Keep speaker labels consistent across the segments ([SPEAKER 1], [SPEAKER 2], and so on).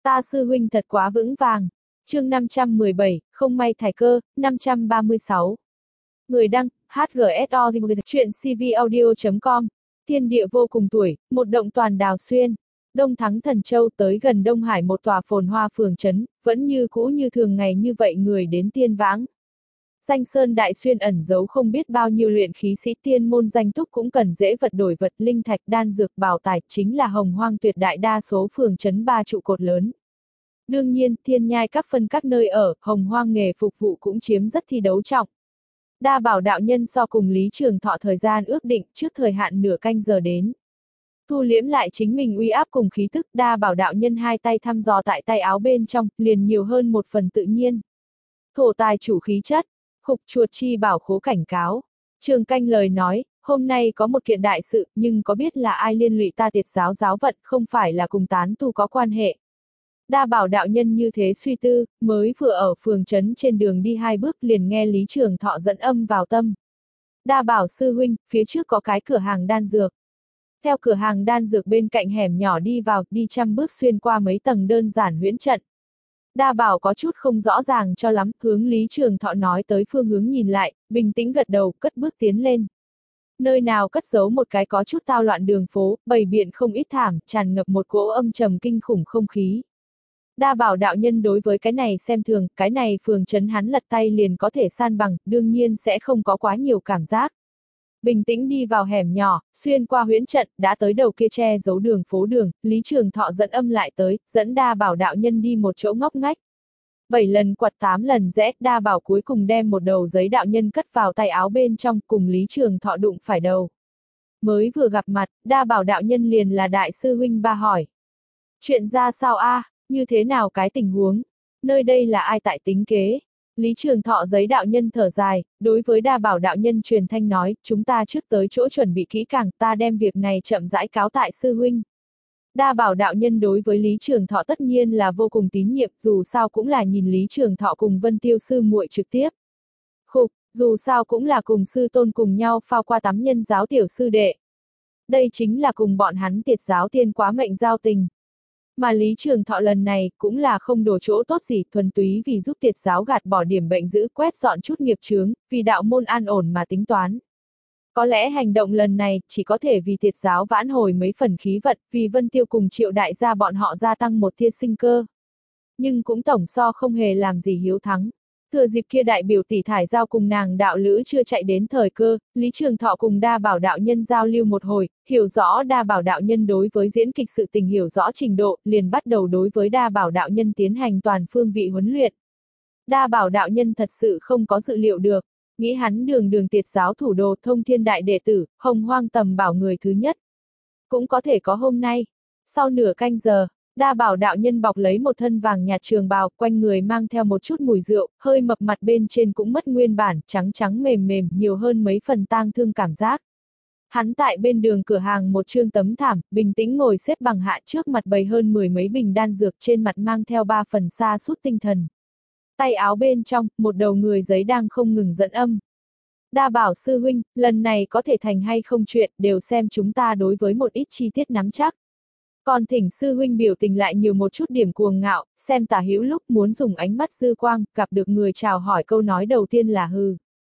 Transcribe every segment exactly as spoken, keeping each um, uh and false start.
[SPEAKER 1] Ta sư huynh thật quá vững vàng. Chương năm trăm mười bảy, không may thải cơ, năm trăm ba mươi sáu. Người đăng, hát giê ét o chuyện c v audio chấm com. Thiên địa vô cùng tuổi, một động toàn đào xuyên. Đông Thắng Thần Châu tới gần Đông Hải một tòa phồn hoa phường trấn, vẫn như cũ như thường ngày như vậy người đến tiên vãng. Danh sơn đại xuyên ẩn giấu không biết bao nhiêu luyện khí sĩ tiên môn danh túc cũng cần dễ vật đổi vật linh thạch đan dược bảo tài chính là hồng hoang tuyệt đại đa số phường trấn ba trụ cột lớn. Đương nhiên, thiên nhai các phân các nơi ở, hồng hoang nghề phục vụ cũng chiếm rất thi đấu trọng. Đa Bảo đạo nhân so cùng Lý Trường Thọ thời gian ước định trước thời hạn nửa canh giờ đến. Thu liễm lại chính mình uy áp cùng khí tức, Đa Bảo đạo nhân hai tay thăm dò tại tay áo bên trong, liền nhiều hơn một phần tự nhiên. Thổ tài chủ khí chất, khục chuột chi bảo khố cảnh cáo. Trường canh lời nói, hôm nay có một kiện đại sự, nhưng có biết là ai liên lụy ta Tiệt giáo giáo vận, không phải là cùng tán tu có quan hệ. Đa Bảo đạo nhân như thế suy tư, mới vừa ở phường trấn trên đường đi hai bước liền nghe Lý Trường Thọ dẫn âm vào tâm. Đa Bảo sư huynh, phía trước có cái cửa hàng đan dược. Theo cửa hàng đan dược bên cạnh hẻm nhỏ đi vào, đi trăm bước xuyên qua mấy tầng đơn giản huyễn trận. Đa Bảo có chút không rõ ràng cho lắm, hướng Lý Trường Thọ nói tới phương hướng nhìn lại, bình tĩnh gật đầu, cất bước tiến lên. Nơi nào cất giấu một cái có chút tao loạn đường phố, bày biện không ít thảm, tràn ngập một cỗ âm trầm kinh khủng không khí. Đa Bảo đạo nhân đối với cái này xem thường, cái này phường trấn hắn lật tay liền có thể san bằng, đương nhiên sẽ không có quá nhiều cảm giác. Bình tĩnh đi vào hẻm nhỏ, xuyên qua huyễn trận, đã tới đầu kia che giấu đường phố đường, Lý Trường Thọ dẫn âm lại tới, dẫn Đa Bảo đạo nhân đi một chỗ ngóc ngách. Bảy lần quật tám lần rẽ, Đa Bảo cuối cùng đem một đầu giấy đạo nhân cất vào tay áo bên trong, cùng Lý Trường Thọ đụng phải đầu. Mới vừa gặp mặt, Đa Bảo đạo nhân liền là đại sư huynh ba hỏi. Chuyện ra sao a? À? Như thế nào cái tình huống? Nơi đây là ai tại tính kế? Lý Trường Thọ giấy đạo nhân thở dài, đối với Đa Bảo đạo nhân truyền thanh nói, chúng ta trước tới chỗ chuẩn bị kỹ càng, ta đem việc này chậm rãi cáo tại sư huynh. Đa Bảo đạo nhân đối với Lý Trường Thọ tất nhiên là vô cùng tín nhiệm, dù sao cũng là nhìn Lý Trường Thọ cùng Vân Tiêu sư muội trực tiếp. Khục, dù sao cũng là cùng sư tôn cùng nhau phao qua tắm nhân giáo tiểu sư đệ. Đây chính là cùng bọn hắn Tiệt giáo tiên quá mệnh giao tình. Mà Lý Trường Thọ lần này cũng là không đổ chỗ tốt gì, thuần túy vì giúp Tiệt giáo gạt bỏ điểm bệnh dữ, quét dọn chút nghiệp chướng, vì đạo môn an ổn mà tính toán. Có lẽ hành động lần này chỉ có thể vì Tiệt giáo vãn hồi mấy phần khí vận, vì Vân Tiêu cùng Triệu đại gia bọn họ gia tăng một tia sinh cơ. Nhưng cũng tổng so không hề làm gì hiếu thắng. Thừa dịp kia đại biểu tỷ thải giao cùng nàng đạo lữ chưa chạy đến thời cơ, Lý Trường Thọ cùng Đa Bảo đạo nhân giao lưu một hồi, hiểu rõ Đa Bảo đạo nhân đối với diễn kịch sự tình hiểu rõ trình độ, liền bắt đầu đối với Đa Bảo đạo nhân tiến hành toàn phương vị huấn luyện. Đa Bảo đạo nhân thật sự không có dự liệu được, nghĩ hắn đường đường Tiệt giáo thủ đồ thông thiên đại đệ tử, hồng hoang tầm bảo người thứ nhất. Cũng có thể có hôm nay. Sau nửa canh giờ, Đa Bảo đạo nhân bọc lấy một thân vàng nhạt trường bào, quanh người mang theo một chút mùi rượu, hơi mập mặt bên trên cũng mất nguyên bản, trắng trắng mềm mềm, nhiều hơn mấy phần tang thương cảm giác. Hắn tại bên đường cửa hàng một trương tấm thảm, bình tĩnh ngồi xếp bằng hạ trước mặt bày hơn mười mấy bình đan dược, trên mặt mang theo ba phần sa sút tinh thần. Tay áo bên trong, một đầu người giấy đang không ngừng dẫn âm. Đa Bảo sư huynh, lần này có thể thành hay không chuyện, đều xem chúng ta đối với một ít chi tiết nắm chắc. Còn thỉnh sư huynh biểu tình lại nhiều một chút điểm cuồng ngạo, xem tả hữu lúc muốn dùng ánh mắt dư quang, gặp được người chào hỏi câu nói đầu tiên là hừ.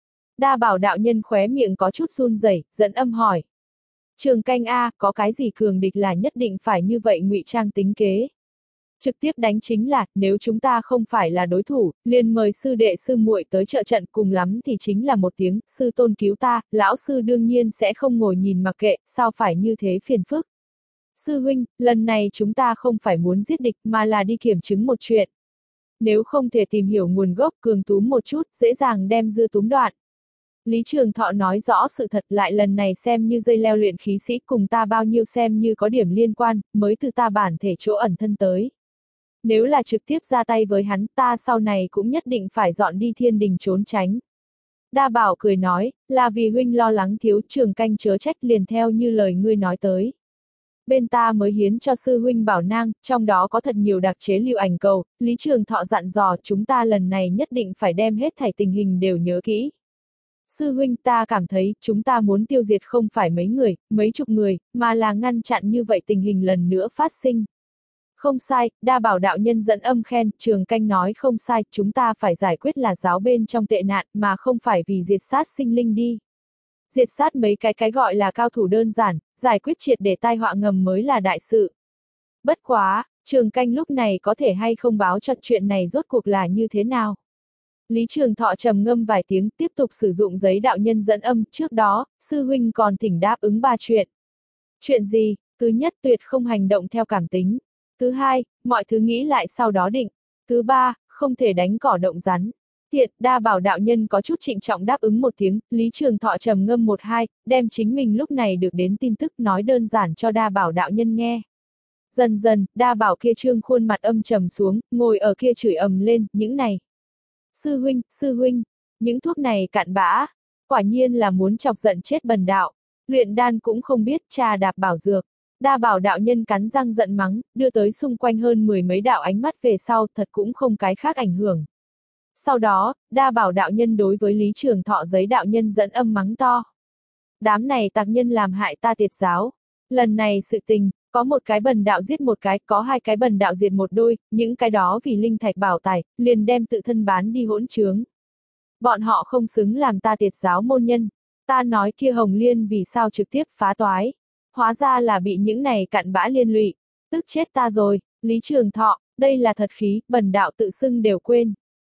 [SPEAKER 1] Đa Bảo đạo nhân khóe miệng có chút run rẩy, dẫn âm hỏi. Trường canh a, có cái gì cường địch là nhất định phải như vậy ngụy trang tính kế. Trực tiếp đánh chính là, nếu chúng ta không phải là đối thủ, liền mời sư đệ sư muội tới trợ trận, cùng lắm thì chính là một tiếng, sư tôn cứu ta, lão sư đương nhiên sẽ không ngồi nhìn mặc kệ, sao phải như thế phiền phức. Sư huynh, lần này chúng ta không phải muốn giết địch mà là đi kiểm chứng một chuyện. Nếu không thể tìm hiểu nguồn gốc cường túm một chút, dễ dàng đem dưa túm đoạn. Lý Trường Thọ nói rõ sự thật, lại lần này xem như dây leo luyện khí sĩ cùng ta bao nhiêu xem như có điểm liên quan, mới từ ta bản thể chỗ ẩn thân tới. Nếu là trực tiếp ra tay với hắn, ta sau này cũng nhất định phải dọn đi thiên đình trốn tránh. Đa Bảo cười nói, là vì huynh lo lắng thiếu, Trường canh chớ trách, liền theo như lời ngươi nói tới. Bên ta mới hiến cho sư huynh bảo nang, trong đó có thật nhiều đặc chế lưu ảnh cầu, Lý Trường Thọ dặn dò chúng ta lần này nhất định phải đem hết thảy tình hình đều nhớ kỹ. Sư huynh, ta cảm thấy chúng ta muốn tiêu diệt không phải mấy người, mấy chục người, mà là ngăn chặn như vậy tình hình lần nữa phát sinh. Không sai, đa bảo đạo nhân dẫn âm khen, Trường Canh nói không sai, chúng ta phải giải quyết là giáo bên trong tệ nạn, mà không phải vì diệt sát sinh linh đi. Diệt sát mấy cái cái gọi là cao thủ đơn giản, giải quyết triệt để tai họa ngầm mới là đại sự. Bất quá, Trường Canh lúc này có thể hay không báo cho chuyện này rốt cuộc là như thế nào. Lý Trường Thọ trầm ngâm vài tiếng, tiếp tục sử dụng giấy đạo nhân dẫn âm, trước đó, sư huynh còn thỉnh đáp ứng ba chuyện. Chuyện gì? Thứ nhất, tuyệt không hành động theo cảm tính. Thứ hai, mọi thứ nghĩ lại sau đó định. Thứ ba, không thể đánh cỏ động rắn. Thiệt, đa bảo đạo nhân có chút trịnh trọng đáp ứng một tiếng, Lý Trường Thọ trầm ngâm một hai, đem chính mình lúc này được đến tin tức nói đơn giản cho đa bảo đạo nhân nghe. Dần dần, đa bảo kia trương khuôn mặt âm trầm xuống, ngồi ở kia chửi ầm lên, những này. Sư huynh, sư huynh, những thuốc này cặn bã, quả nhiên là muốn chọc giận chết bần đạo. Luyện đan cũng không biết trà đạp bảo dược. Đa bảo đạo nhân cắn răng giận mắng, đưa tới xung quanh hơn mười mấy đạo ánh mắt về sau, thật cũng không cái khác ảnh hưởng. Sau đó, đa bảo đạo nhân đối với Lý Trường Thọ giấy đạo nhân dẫn âm mắng to. Đám này tặc nhân làm hại ta tiệt giáo. Lần này sự tình, có một cái bần đạo giết một cái, có hai cái bần đạo diệt một đôi, những cái đó vì linh thạch bảo tài, liền đem tự thân bán đi hỗn trướng. Bọn họ không xứng làm ta tiệt giáo môn nhân. Ta nói kia Hồng Liên vì sao trực tiếp phá toái. Hóa ra là bị những này cặn bã liên lụy. Tức chết ta rồi, Lý Trường Thọ, đây là thật khí, bần đạo tự xưng đều quên.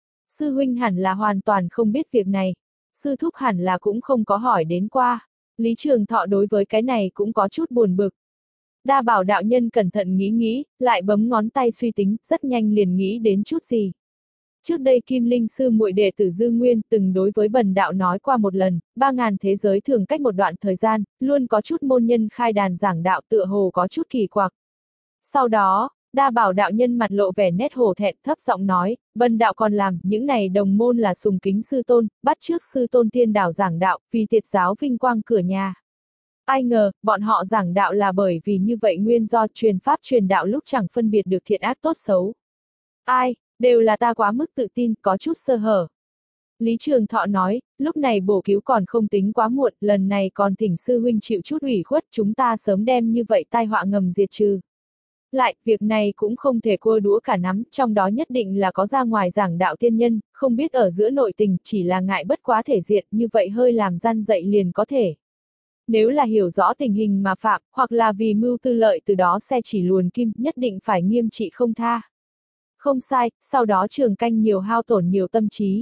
[SPEAKER 1] Sư huynh hẳn là hoàn toàn không biết việc này. Sư thúc hẳn là cũng không có hỏi đến qua. Lý Trường Thọ đối với cái này cũng có chút buồn bực. Đa bảo đạo nhân cẩn thận nghĩ nghĩ, lại bấm ngón tay suy tính, rất nhanh liền nghĩ đến chút gì. Trước đây Kim Linh sư muội đệ tử Dư Nguyên từng đối với bần đạo nói qua một lần, ba ngàn thế giới thường cách một đoạn thời gian, luôn có chút môn nhân khai đàn giảng đạo tựa hồ có chút kỳ quặc. Sau đó, đa bảo đạo nhân mặt lộ vẻ nét hổ thẹn thấp giọng nói, bần đạo còn làm, những này đồng môn là sùng kính sư tôn, bắt trước sư tôn tiên đảo giảng đạo, vì tiệt giáo vinh quang cửa nhà. Ai ngờ, bọn họ giảng đạo là bởi vì như vậy nguyên do truyền pháp truyền đạo lúc chẳng phân biệt được thiện ác tốt xấu. Ai, đều là ta quá mức tự tin, có chút sơ hở. Lý Trường Thọ nói, lúc này bổ cứu còn không tính quá muộn, lần này còn thỉnh sư huynh chịu chút ủy khuất, chúng ta sớm đem như vậy tai họa ngầm diệt trừ. Lại, việc này cũng không thể cua đũa cả nắm, trong đó nhất định là có ra ngoài giảng đạo tiên nhân, không biết ở giữa nội tình, chỉ là ngại bất quá thể diện, như vậy hơi làm gian dậy liền có thể. Nếu là hiểu rõ tình hình mà phạm, hoặc là vì mưu tư lợi từ đó xe chỉ luồn kim, nhất định phải nghiêm trị không tha. Không sai, sau đó Trường Canh nhiều hao tổn nhiều tâm trí.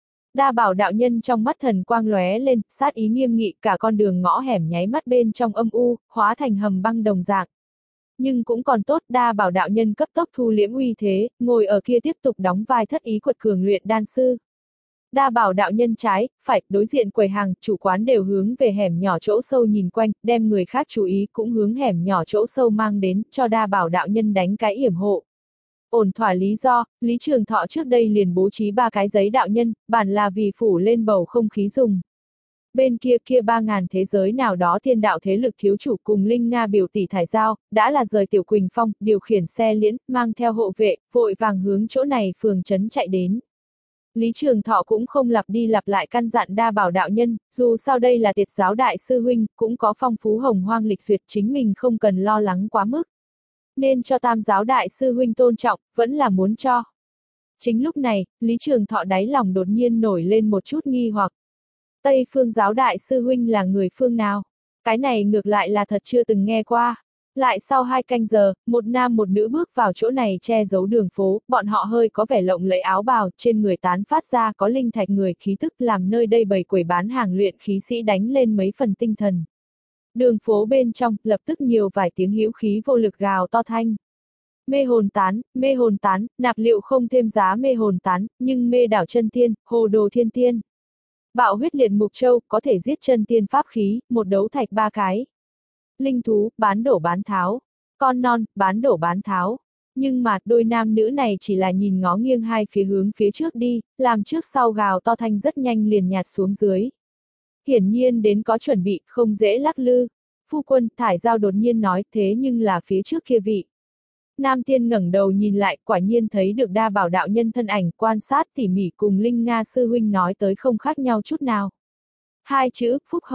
[SPEAKER 1] Đa bảo đạo nhân trong mắt thần quang lóe lên, sát ý nghiêm nghị, cả con đường ngõ hẻm nháy mắt bên trong âm u, hóa thành hầm băng đồng dạng. Nhưng cũng còn tốt, đa bảo đạo nhân cấp tốc thu liễm uy thế, ngồi ở kia tiếp tục đóng vai thất ý quật cường luyện đan sư. Đa bảo đạo nhân trái, phải, đối diện quầy hàng, chủ quán đều hướng về hẻm nhỏ chỗ sâu nhìn quanh, đem người khác chú ý cũng hướng hẻm nhỏ chỗ sâu mang đến, cho đa bảo đạo nhân đánh cái yểm hộ. Ổn thỏa lý do, Lý Trường Thọ trước đây liền bố trí ba cái giấy đạo nhân, bản là vì phủ lên bầu không khí dùng. Bên kia kia ba ngàn thế giới nào đó thiên đạo thế lực thiếu chủ cùng Linh Nga biểu tỷ thải giao, đã là rời Tiểu Quỳnh Phong, điều khiển xe liễn, mang theo hộ vệ, vội vàng hướng chỗ này phường trấn chạy đến. Lý Trường Thọ cũng không lặp đi lặp lại căn dặn đa bảo đạo nhân, dù sao đây là tiệt giáo đại sư huynh, cũng có phong phú hồng hoang lịch duyệt, chính mình không cần lo lắng quá mức. Nên cho tam giáo đại sư huynh tôn trọng, vẫn là muốn cho. Chính lúc này, Lý Trường Thọ đáy lòng đột nhiên nổi lên một chút nghi hoặc. Tây phương giáo đại sư huynh là người phương nào? Cái này ngược lại là thật chưa từng nghe qua. Lại sau hai canh giờ, một nam một nữ bước vào chỗ này che giấu đường phố, bọn họ hơi có vẻ lộng lẫy áo bào, trên người tán phát ra có linh thạch người khí tức làm nơi đây bày quầy bán hàng luyện khí sĩ đánh lên mấy phần tinh thần. Đường phố bên trong, lập tức nhiều vài tiếng hữu khí vô lực gào to thanh. Mê hồn tán, mê hồn tán, nạp liệu không thêm giá mê hồn tán, nhưng mê đảo chân tiên, hồ đồ thiên tiên. Bạo huyết liệt mục châu, có thể giết chân tiên pháp khí, một đấu thạch ba cái. Linh thú, bán đổ bán tháo. Con non, bán đổ bán tháo. Nhưng mà, đôi nam nữ này chỉ là nhìn ngó nghiêng hai phía hướng phía trước đi, làm trước sau gào to thanh rất nhanh liền nhạt xuống dưới. Hiển nhiên đến có chuẩn bị, không dễ lắc lư. Phu quân, thải giao đột nhiên nói, thế nhưng là phía trước kia vị. Nam tiên ngẩng đầu nhìn lại, quả nhiên thấy được đa bảo đạo nhân thân ảnh, quan sát tỉ mỉ cùng Linh Nga sư huynh nói tới không khác nhau chút nào. Hai chữ, phúc hậu.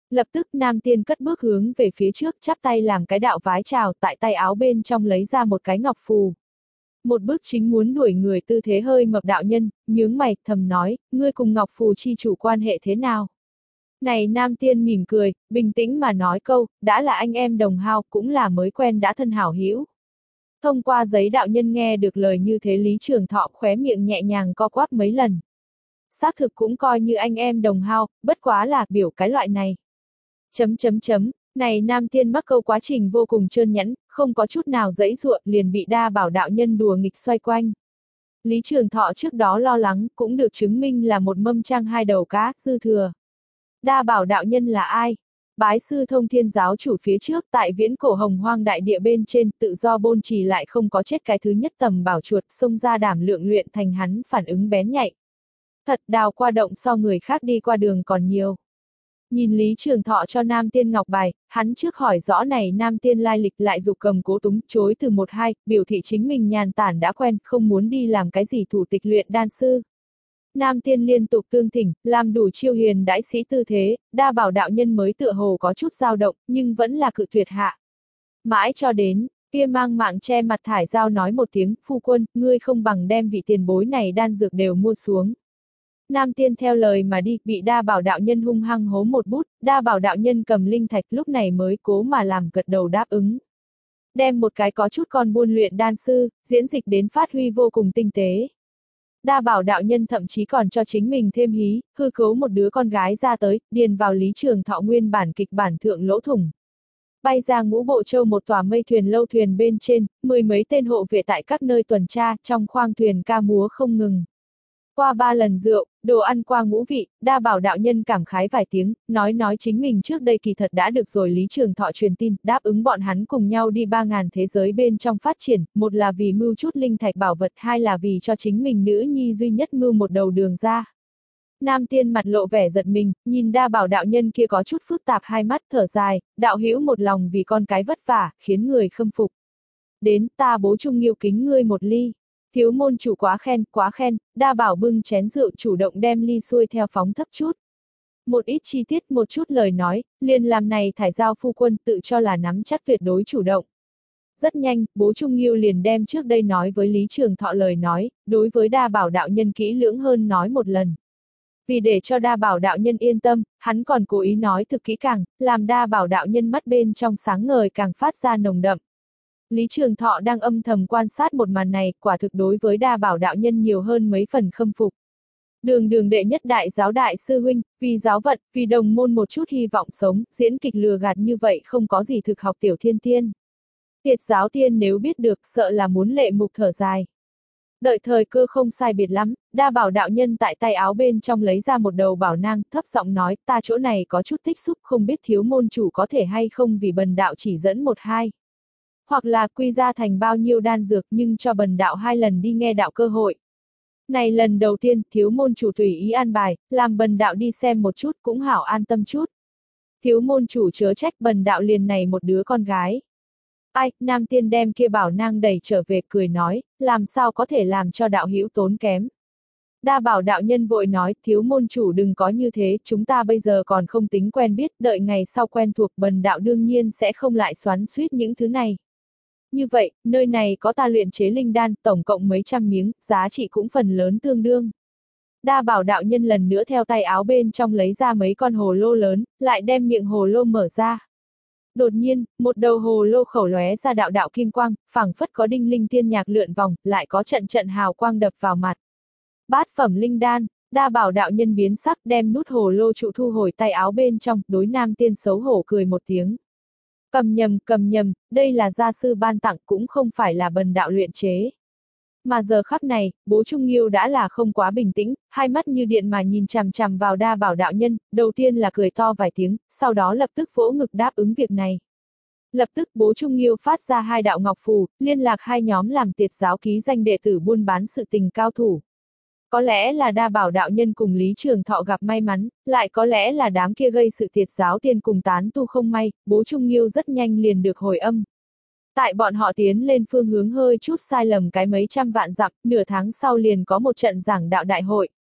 [SPEAKER 1] Lập tức nam tiên cất bước hướng về phía trước, chắp tay làm cái đạo vái chào, tại tay áo bên trong lấy ra một cái ngọc phù. Một bước chính muốn đuổi người tư thế hơi mập đạo nhân, nhướng mày, thầm nói, ngươi cùng ngọc phù chi chủ quan hệ thế nào? Này nam tiên mỉm cười, bình tĩnh mà nói câu, đã là anh em đồng hao, cũng là mới quen đã thân hảo hữu. Thông qua giấy đạo nhân nghe được lời như thế Lý Trường Thọ khóe miệng nhẹ nhàng co quắp mấy lần. Xác thực cũng coi như anh em đồng hao, bất quá là biểu cái loại này. Chấm chấm chấm, này nam tiên mắc câu quá trình vô cùng trơn nhẵn, không có chút nào dãy ruộng liền bị đa bảo đạo nhân đùa nghịch xoay quanh. Lý Trường Thọ trước đó lo lắng, cũng được chứng minh là một mâm trang hai đầu cá, dư thừa. Đa bảo đạo nhân là ai? Bái sư thông thiên giáo chủ phía trước tại viễn cổ hồng hoang đại địa bên trên tự do bôn trì lại không có chết cái thứ nhất tầm bảo chuột xông ra đảm lượng luyện thành hắn phản ứng bén nhạy. Thật đào qua động so người khác đi qua đường còn nhiều. Nhìn Lý Trường Thọ cho nam tiên ngọc bài, hắn trước hỏi rõ này nam tiên lai lịch lại dục cầm cố túng chối từ một hai, biểu thị chính mình nhàn tản đã quen, không muốn đi làm cái gì thủ tịch luyện đan sư. Nam tiên liên tục tương thỉnh, làm đủ chiêu hiền đãi sĩ tư thế, đa bảo đạo nhân mới tựa hồ có chút dao động, nhưng vẫn là cự tuyệt hạ. Mãi cho đến, kia mang mạng che mặt thải giao nói một tiếng, phu quân, ngươi không bằng đem vị tiền bối này đan dược đều mua xuống. Nam tiên theo lời mà đi, bị đa bảo đạo nhân hung hăng hố một bút, đa bảo đạo nhân cầm linh thạch lúc này mới cố mà làm gật đầu đáp ứng. Đem một cái có chút con buôn luyện đan sư, diễn dịch đến phát huy vô cùng tinh tế. Đa bảo đạo nhân thậm chí còn cho chính mình thêm hí, hư cấu một đứa con gái ra tới, điền vào Lý Trường Thọ nguyên bản kịch bản thượng lỗ thủng. Bay ra Ngũ Bộ Châu một tòa mây thuyền lâu thuyền bên trên, mười mấy tên hộ vệ tại các nơi tuần tra, trong khoang thuyền ca múa không ngừng. Qua ba lần rượu, đồ ăn qua ngũ vị, đa bảo đạo nhân cảm khái vài tiếng, nói nói chính mình trước đây kỳ thật đã được rồi Lý Trường Thọ truyền tin, đáp ứng bọn hắn cùng nhau đi ba ngàn thế giới bên trong phát triển, một là vì mưu chút linh thạch bảo vật, hai là vì cho chính mình nữ nhi duy nhất mưu một đầu đường ra. Nam tiên mặt lộ vẻ giật mình, nhìn đa bảo đạo nhân kia có chút phức tạp hai mắt thở dài, đạo hữu một lòng vì con cái vất vả, khiến người khâm phục. Đến, ta bố trung nghiêu kính ngươi một ly. Thiếu môn chủ quá khen, quá khen, đa bảo bưng chén rượu chủ động đem ly xuôi theo phóng thấp chút. Một ít chi tiết một chút lời nói, liền làm này thải giao phu quân tự cho là nắm chắc tuyệt đối chủ động. Rất nhanh, bố Trung Nghiêu liền đem trước đây nói với Lý Trường Thọ lời nói, đối với đa bảo đạo nhân kỹ lưỡng hơn nói một lần. Vì để cho đa bảo đạo nhân yên tâm, hắn còn cố ý nói thực kỹ càng, làm đa bảo đạo nhân mắt bên trong sáng ngời càng phát ra nồng đậm. Lý Trường Thọ đang âm thầm quan sát một màn này, quả thực đối với đa bảo đạo nhân nhiều hơn mấy phần khâm phục. Đường đường đệ nhất đại giáo đại sư huynh, vì giáo vận, vì đồng môn một chút hy vọng sống, diễn kịch lừa gạt như vậy không có gì thực học tiểu thiên tiên. Tiệt giáo tiên nếu biết được sợ là muốn lệ mục thở dài. Đợi thời cơ không sai biệt lắm, đa bảo đạo nhân tại tay áo bên trong lấy ra một đầu bảo nang, thấp giọng nói, ta chỗ này có chút tích xúc không biết thiếu môn chủ có thể hay không vì bần đạo chỉ dẫn một hai. Hoặc là quy ra thành bao nhiêu đan dược nhưng cho bần đạo hai lần đi nghe đạo cơ hội. Này lần đầu tiên, thiếu môn chủ tùy ý an bài, làm bần đạo đi xem một chút cũng hảo an tâm chút. Thiếu môn chủ chớ trách bần đạo liền này một đứa con gái. Ai, nam tiên đem kia bảo nang đẩy trở về cười nói, làm sao có thể làm cho đạo hữu tốn kém. Đa bảo đạo nhân vội nói, thiếu môn chủ đừng có như thế, chúng ta bây giờ còn không tính quen biết, đợi ngày sau quen thuộc bần đạo đương nhiên sẽ không lại xoắn xuýt những thứ này. Như vậy, nơi này có ta luyện chế linh đan, tổng cộng mấy trăm miếng, giá trị cũng phần lớn tương đương. Đa bảo đạo nhân lần nữa theo tay áo bên trong lấy ra mấy con hồ lô lớn, lại đem miệng hồ lô mở ra. Đột nhiên, một đầu hồ lô khẩu lóe ra đạo đạo kim quang, phảng phất có đinh linh tiên nhạc lượn vòng, lại có trận trận hào quang đập vào mặt. Bát phẩm linh đan, đa bảo đạo nhân biến sắc đem nút hồ lô trụ thu hồi tay áo bên trong, đối nam tiên xấu hổ cười một tiếng. Cầm nhầm, cầm nhầm, đây là gia sư ban tặng cũng không phải là bần đạo luyện chế. Mà giờ khắc này, bố Trung Nghiêu đã là không quá bình tĩnh, hai mắt như điện mà nhìn chằm chằm vào đa bảo đạo nhân, đầu tiên là cười to vài tiếng, sau đó lập tức vỗ ngực đáp ứng việc này. Lập tức bố Trung Nghiêu phát ra hai đạo ngọc phù, liên lạc hai nhóm làm tiệt giáo ký danh đệ tử buôn bán sự tình cao thủ. Có lẽ là đa bảo đạo nhân cùng Lý Trường Thọ gặp may mắn, lại có lẽ là đám kia gây sự tiệt giáo tiên cùng tán tu không may, bố Trung Nghiêu rất nhanh liền được hồi âm. Tại bọn họ tiến lên phương hướng hơi chút sai lầm cái mấy trăm vạn dặm, nửa tháng sau liền có một trận giảng đạo đại hội.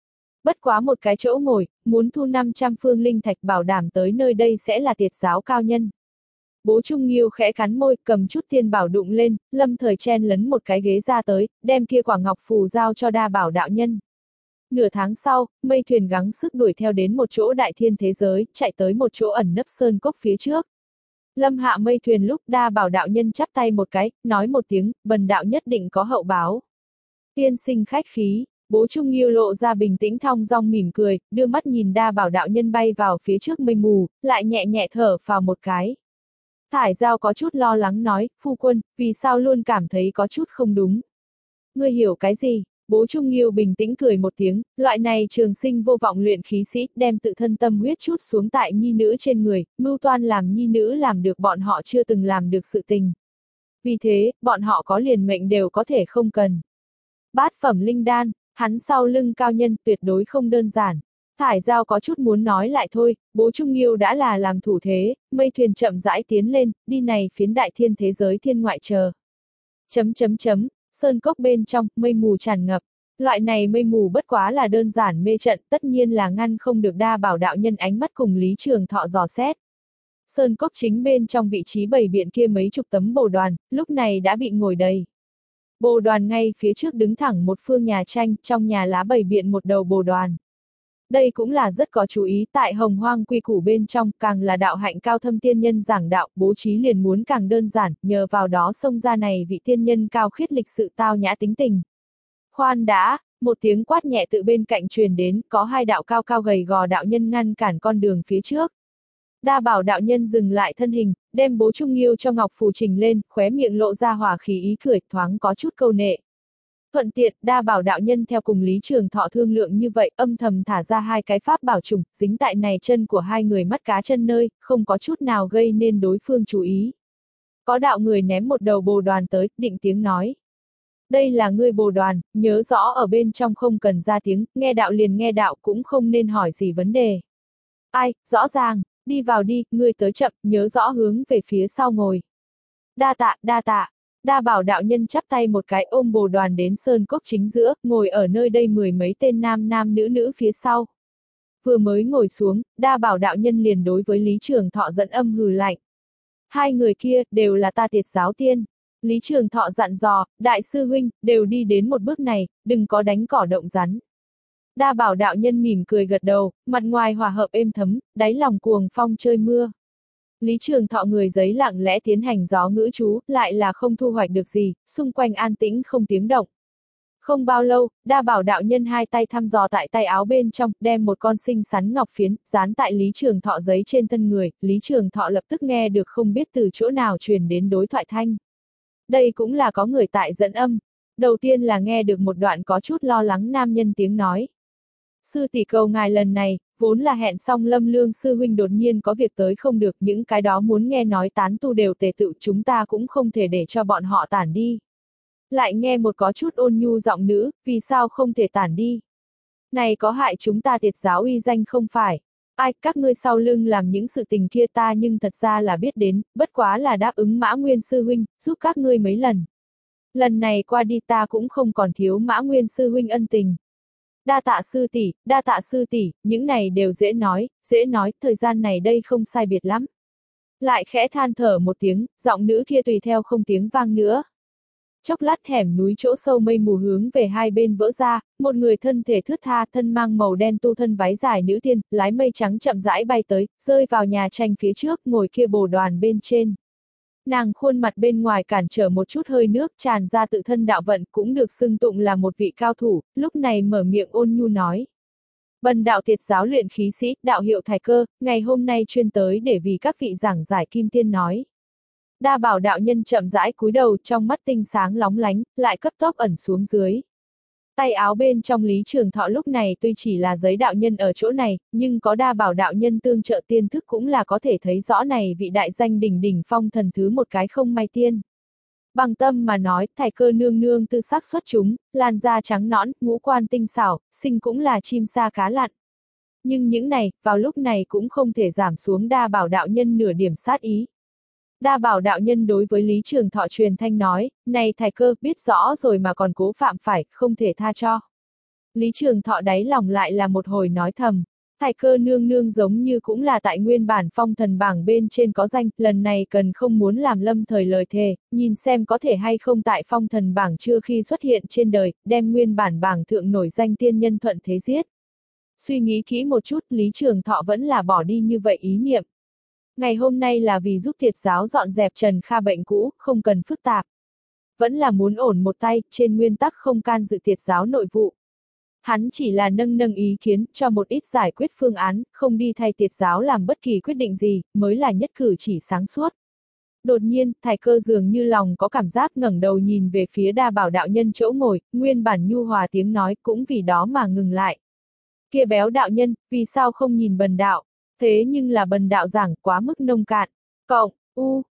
[SPEAKER 1] Bất quá một cái chỗ ngồi, muốn thu năm trăm phương linh thạch bảo đảm tới nơi đây sẽ là tiệt giáo cao nhân. Bố Trung Nghiêu khẽ cắn môi, cầm chút tiên bảo đụng lên, lâm thời chen lấn một cái ghế ra tới, đem kia quả ngọc phù giao cho đa bảo đạo nhân. Nửa tháng sau, mây thuyền gắng sức đuổi theo đến một chỗ đại thiên thế giới, chạy tới một chỗ ẩn nấp sơn cốc phía trước. Lâm hạ mây thuyền lúc đa bảo đạo nhân chắp tay một cái, nói một tiếng, bần đạo nhất định có hậu báo. Tiên sinh khách khí, bố Trung Nghiêu lộ ra bình tĩnh thong dong mỉm cười, đưa mắt nhìn đa bảo đạo nhân bay vào phía trước mây mù, lại nhẹ nhẹ thở phào một cái. Thải Giao có chút lo lắng nói, phu quân, vì sao luôn cảm thấy có chút không đúng. Ngươi hiểu cái gì? Bố Trung Nghiêu bình tĩnh cười một tiếng, loại này trường sinh vô vọng luyện khí sĩ, đem tự thân tâm huyết chút xuống tại nhi nữ trên người, mưu toan làm nhi nữ làm được bọn họ chưa từng làm được sự tình. Vì thế, bọn họ có liền mệnh đều có thể không cần. Bát phẩm linh đan, hắn sau lưng cao nhân tuyệt đối không đơn giản. Thải Giao có chút muốn nói lại thôi, bố Trung Nghiêu đã là làm thủ thế, mây thuyền chậm rãi tiến lên, đi này phiến đại thiên thế giới thiên ngoại chờ. Chấm chấm chấm, sơn cốc bên trong, mây mù tràn ngập. Loại này mây mù bất quá là đơn giản mê trận, tất nhiên là ngăn không được đa bảo đạo nhân ánh mắt cùng Lý Trường Thọ dò xét. Sơn cốc chính bên trong vị trí bày biện kia mấy chục tấm bồ đoàn, lúc này đã bị ngồi đầy. Bồ đoàn ngay phía trước đứng thẳng một phương nhà tranh, trong nhà lá bày biện một đầu bồ đoàn. Đây cũng là rất có chú ý, tại hồng hoang quy củ bên trong, càng là đạo hạnh cao thâm tiên nhân giảng đạo, bố trí liền muốn càng đơn giản, nhờ vào đó xông ra này vị tiên nhân cao khiết lịch sự tao nhã tính tình. Khoan đã, một tiếng quát nhẹ từ bên cạnh truyền đến, có hai đạo cao cao gầy gò đạo nhân ngăn cản con đường phía trước. Đa bảo đạo nhân dừng lại thân hình, đem bố Trung Nghiêu cho ngọc phù trình lên, khóe miệng lộ ra hỏa khí ý cười, thoáng có chút câu nệ. Thuận tiện, đa bảo đạo nhân theo cùng Lý Trường Thọ thương lượng như vậy, âm thầm thả ra hai cái pháp bảo trùng, dính tại này chân của hai người mắt cá chân nơi, không có chút nào gây nên đối phương chú ý. Có đạo người ném một đầu bồ đoàn tới, định tiếng nói. Đây là ngươi bồ đoàn, nhớ rõ ở bên trong không cần ra tiếng, nghe đạo liền nghe đạo cũng không nên hỏi gì vấn đề. Ai, rõ ràng, đi vào đi, ngươi tới chậm, nhớ rõ hướng về phía sau ngồi. Đa tạ, đa tạ. Đa bảo đạo nhân chắp tay một cái ôm bồ đoàn đến sơn cốc chính giữa, ngồi ở nơi đây mười mấy tên nam nam nữ nữ phía sau. Vừa mới ngồi xuống, đa bảo đạo nhân liền đối với Lý Trường Thọ dẫn âm hừ lạnh. Hai người kia, đều là ta tiệt giáo tiên. Lý Trường Thọ dặn dò, đại sư huynh, đều đi đến một bước này, đừng có đánh cỏ động rắn. Đa bảo đạo nhân mỉm cười gật đầu, mặt ngoài hòa hợp êm thấm, đáy lòng cuồng phong chơi mưa. Lý Trường Thọ người giấy lặng lẽ tiến hành gió ngữ chú, lại là không thu hoạch được gì, xung quanh an tĩnh không tiếng động. Không bao lâu, đa bảo đạo nhân hai tay thăm dò tại tay áo bên trong, đem một con xinh xắn ngọc phiến, dán tại Lý Trường Thọ giấy trên thân người, Lý Trường Thọ lập tức nghe được không biết từ chỗ nào truyền đến đối thoại thanh. Đây cũng là có người tại dẫn âm. Đầu tiên là nghe được một đoạn có chút lo lắng nam nhân tiếng nói. Sư tỷ cầu ngài lần này, vốn là hẹn xong Lâm Lương sư huynh đột nhiên có việc tới không được, những cái đó muốn nghe nói tán tu đều tề tự, chúng ta cũng không thể để cho bọn họ tản đi. Lại nghe một có chút ôn nhu giọng nữ, vì sao không thể tản đi? Này có hại chúng ta tiệt giáo uy danh không phải? Ai, các ngươi sau lưng làm những sự tình kia ta nhưng thật ra là biết đến, bất quá là đáp ứng Mã Nguyên sư huynh, giúp các ngươi mấy lần. Lần này qua đi ta cũng không còn thiếu Mã Nguyên sư huynh ân tình. Đa tạ sư tỷ, đa tạ sư tỷ, những này đều dễ nói, dễ nói, thời gian này đây không sai biệt lắm. Lại khẽ than thở một tiếng, giọng nữ kia tùy theo không tiếng vang nữa. Chốc lát hẻm núi chỗ sâu mây mù hướng về hai bên vỡ ra, một người thân thể thướt tha thân mang màu đen tu thân váy dài nữ tiên, lái mây trắng chậm rãi bay tới, rơi vào nhà tranh phía trước, ngồi kia bồ đoàn bên trên. Nàng khuôn mặt bên ngoài cản trở một chút hơi nước tràn ra tự thân đạo vận cũng được xưng tụng là một vị cao thủ, lúc này mở miệng ôn nhu nói. Bần đạo tiệt giáo luyện khí sĩ, đạo hiệu Thái Cơ, ngày hôm nay chuyên tới để vì các vị giảng giải kim tiên nói. Đa bảo đạo nhân chậm rãi cúi đầu trong mắt tinh sáng lóng lánh, lại cấp tốc ẩn xuống dưới. Tay áo bên trong Lý Trường Thọ lúc này tuy chỉ là giấy đạo nhân ở chỗ này, nhưng có đa bảo đạo nhân tương trợ tiên thức cũng là có thể thấy rõ này vị đại danh đỉnh đỉnh phong thần thứ một cái không may tiên. Bằng tâm mà nói, Thái Cơ nương nương tư sắc xuất chúng, làn da trắng nõn, ngũ quan tinh xảo, sinh cũng là chim sa cá lặn. Nhưng những này, vào lúc này cũng không thể giảm xuống đa bảo đạo nhân nửa điểm sát ý. Đa bảo đạo nhân đối với Lý Trường Thọ truyền thanh nói, này Thái Cơ biết rõ rồi mà còn cố phạm phải, không thể tha cho. Lý Trường Thọ đáy lòng lại là một hồi nói thầm. Thải Cơ nương nương giống như cũng là tại nguyên bản phong thần bảng bên trên có danh, lần này cần không muốn làm lâm thời lời thề, nhìn xem có thể hay không tại phong thần bảng chưa khi xuất hiện trên đời, đem nguyên bản bảng thượng nổi danh tiên nhân thuận thế giết. Suy nghĩ kỹ một chút, Lý Trường Thọ vẫn là bỏ đi như vậy ý niệm. Ngày hôm nay là vì giúp Tiệt giáo dọn dẹp Trần Kha bệnh cũ, không cần phức tạp. Vẫn là muốn ổn một tay, trên nguyên tắc không can dự Tiệt giáo nội vụ. Hắn chỉ là nâng nâng ý kiến, cho một ít giải quyết phương án, không đi thay Tiệt giáo làm bất kỳ quyết định gì, mới là nhất cử chỉ sáng suốt. Đột nhiên, Thải Cơ dường như lòng có cảm giác ngẩng đầu nhìn về phía Đa Bảo đạo nhân chỗ ngồi, nguyên bản nhu hòa tiếng nói cũng vì đó mà ngừng lại. Kia béo đạo nhân, vì sao không nhìn bần đạo? Thế nhưng là bần đạo giảng quá mức nông cạn. Cộng, u,